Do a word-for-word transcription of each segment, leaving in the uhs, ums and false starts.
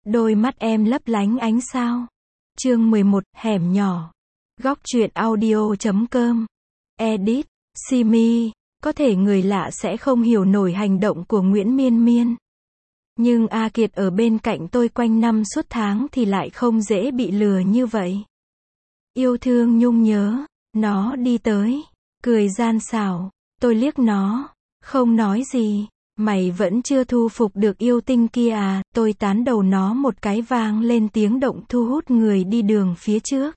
Đôi mắt em lấp lánh ánh sao. Chương mười một, hẻm nhỏ. Góc truyện audio chấm com. Edit, Simi. Có thể người lạ sẽ không hiểu nổi hành động của Nguyễn Miên Miên. Nhưng A Kiệt ở bên cạnh tôi quanh năm suốt tháng thì lại không dễ bị lừa như vậy. Yêu thương nhung nhớ, nó đi tới, cười gian xảo, tôi liếc nó, không nói gì. Mày vẫn chưa thu phục được yêu tinh kia à, tôi tán đầu nó một cái vang lên tiếng động thu hút người đi đường phía trước.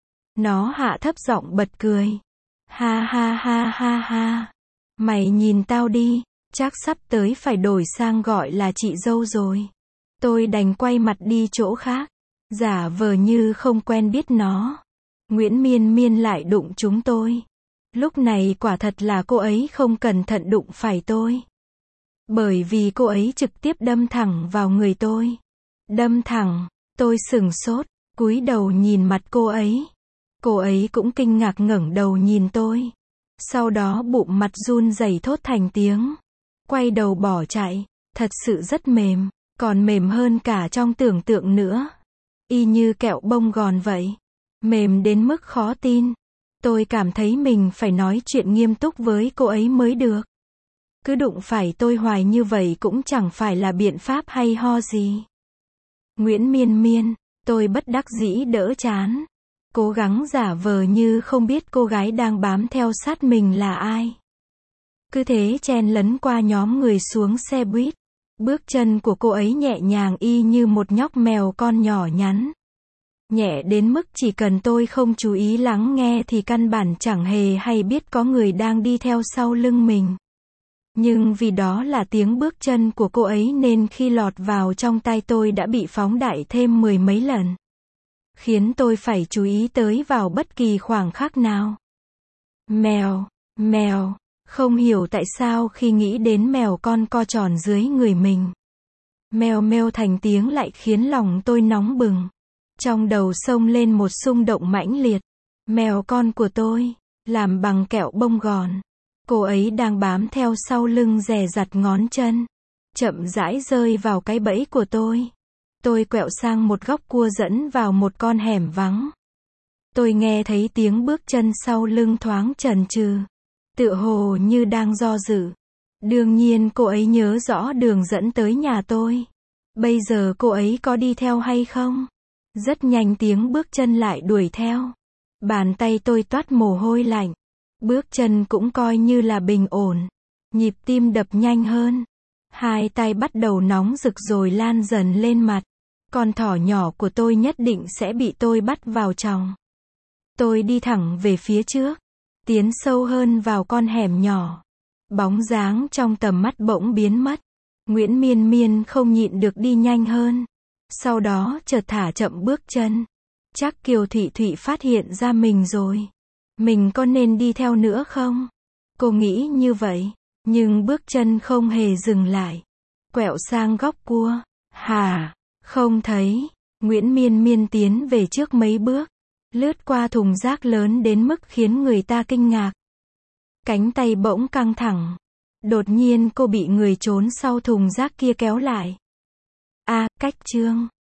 Nó hạ thấp giọng bật cười. Ha ha ha ha ha. Mày nhìn tao đi, chắc sắp tới phải đổi sang gọi là chị dâu rồi. Tôi đành quay mặt đi chỗ khác, giả vờ như không quen biết nó. Nguyễn Miên Miên lại đụng chúng tôi. Lúc này quả thật là cô ấy không cẩn thận đụng phải tôi. Bởi vì cô ấy trực tiếp đâm thẳng vào người tôi. Đâm thẳng, tôi sửng sốt, cúi đầu nhìn mặt cô ấy. Cô ấy cũng kinh ngạc ngẩng đầu nhìn tôi. Sau đó bụng mặt run rẩy thốt thành tiếng. Quay đầu bỏ chạy, thật sự rất mềm, còn mềm hơn cả trong tưởng tượng nữa. Y như kẹo bông gòn vậy. Mềm đến mức khó tin. Tôi cảm thấy mình phải nói chuyện nghiêm túc với cô ấy mới được. Cứ đụng phải tôi hoài như vậy cũng chẳng phải là biện pháp hay ho gì. Nguyễn Miên Miên, tôi bất đắc dĩ đỡ chán. Cố gắng giả vờ như không biết cô gái đang bám theo sát mình là ai. Cứ thế chen lấn qua nhóm người xuống xe buýt. Bước chân của cô ấy nhẹ nhàng y như một nhóc mèo con nhỏ nhắn. Nhẹ đến mức chỉ cần tôi không chú ý lắng nghe thì căn bản chẳng hề hay biết có người đang đi theo sau lưng mình. Nhưng vì đó là tiếng bước chân của cô ấy nên khi lọt vào trong tai tôi đã bị phóng đại thêm mười mấy lần. Khiến tôi phải chú ý tới vào bất kỳ khoảng khắc nào. Mèo, mèo, không hiểu tại sao khi nghĩ đến mèo con co tròn dưới người mình. Mèo meo thành tiếng lại khiến lòng tôi nóng bừng. Trong đầu xông lên một xung động mãnh liệt. Mèo con của tôi, làm bằng kẹo bông gòn. Cô ấy đang bám theo sau lưng dè dặt ngón chân. Chậm rãi rơi vào cái bẫy của tôi. Tôi quẹo sang một góc cua dẫn vào một con hẻm vắng. Tôi nghe thấy tiếng bước chân sau lưng thoáng chần chừ. Tựa hồ như đang do dự. Đương nhiên cô ấy nhớ rõ đường dẫn tới nhà tôi. Bây giờ cô ấy có đi theo hay không? Rất nhanh tiếng bước chân lại đuổi theo. Bàn tay tôi toát mồ hôi lạnh. Bước chân cũng coi như là bình ổn. Nhịp tim đập nhanh hơn. Hai tay bắt đầu nóng rực rồi lan dần lên mặt. Con thỏ nhỏ của tôi nhất định sẽ bị tôi bắt vào trong. Tôi đi thẳng về phía trước. Tiến sâu hơn vào con hẻm nhỏ. Bóng dáng trong tầm mắt bỗng biến mất. Nguyễn Miên Miên không nhịn được đi nhanh hơn. Sau đó chợt thả chậm bước chân. Chắc Kiều Thụy Thụy phát hiện ra mình rồi. Mình có nên đi theo nữa không? Cô nghĩ như vậy. Nhưng bước chân không hề dừng lại. Quẹo sang góc cua. Hả? Không thấy. Nguyễn Miên Miên tiến về trước mấy bước. Lướt qua thùng rác lớn đến mức khiến người ta kinh ngạc. Cánh tay bỗng căng thẳng. Đột nhiên cô bị người trốn sau thùng rác kia kéo lại. A, cách chương.